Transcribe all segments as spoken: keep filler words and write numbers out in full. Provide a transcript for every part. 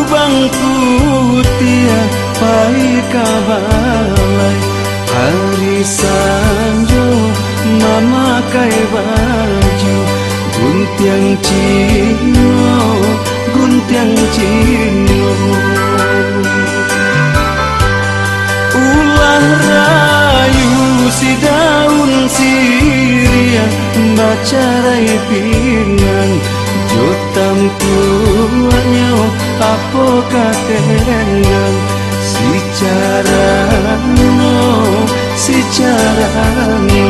bangku tia pai kabalai hari sanjo mama kai baju guntiang cino guntiang cino ulah rayu si daun sirian baca rai pinang jotam tuanya apa katengang si carano si carano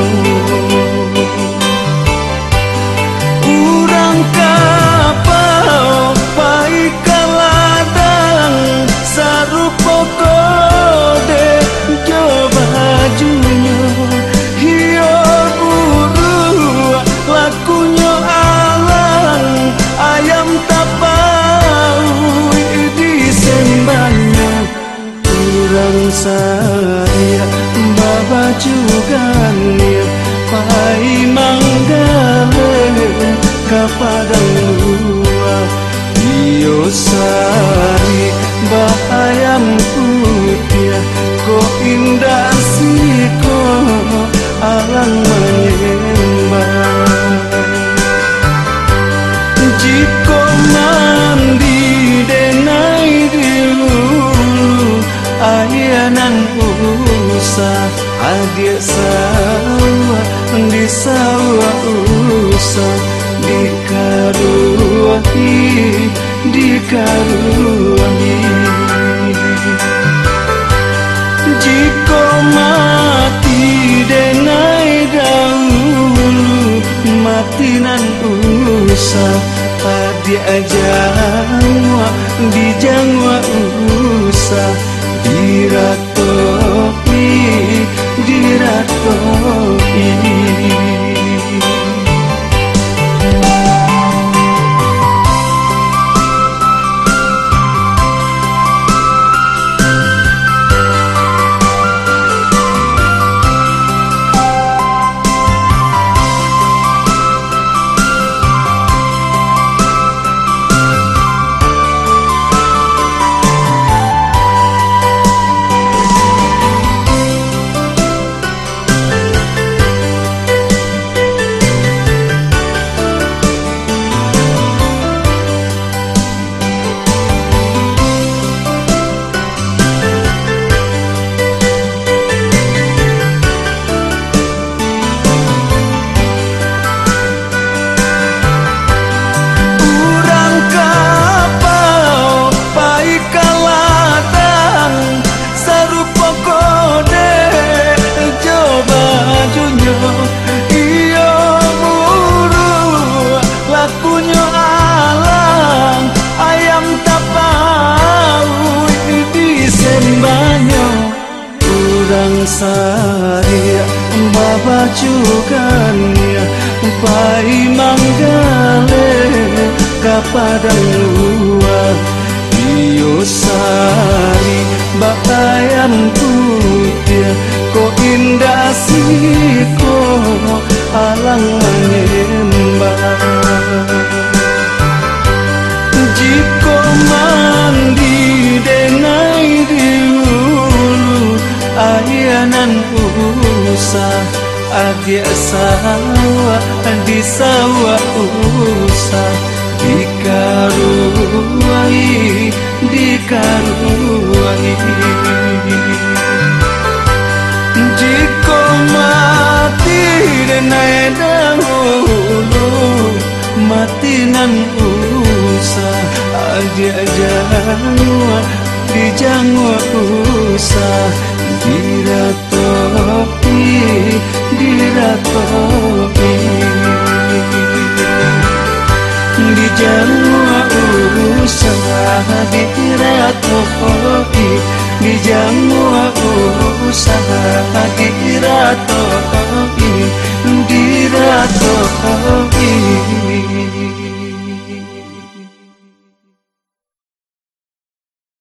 urang kapau pai kaladang sarupo kode jo bajunya hiyo buru lakunya alang ayam tapau di sembanya urang saya baba juga niat pai manggale kapadang luar iyo sari bayam putih ko indah siko alang menyembah jiko mandi denai dulu ayanan usah adik sawah di sawah usah dikaruahi dikaruahi jika mati denai dahulu mati nan usah adi ajangwa di jangwa usah diratopi diratopi saya baba cukanya pai manggale kapadang luar iyo sari bayam putih ko indah siko alang menyembah jiko mandi denai dulu ayanan usah adik sawah di sawah usah dikaruai dikaruai jika mati denai dahulu mati nan usah adik jangwa di jangwa usah diratopi diratopi di jangwa usah diratopi di jangwa usah diratopi diratopi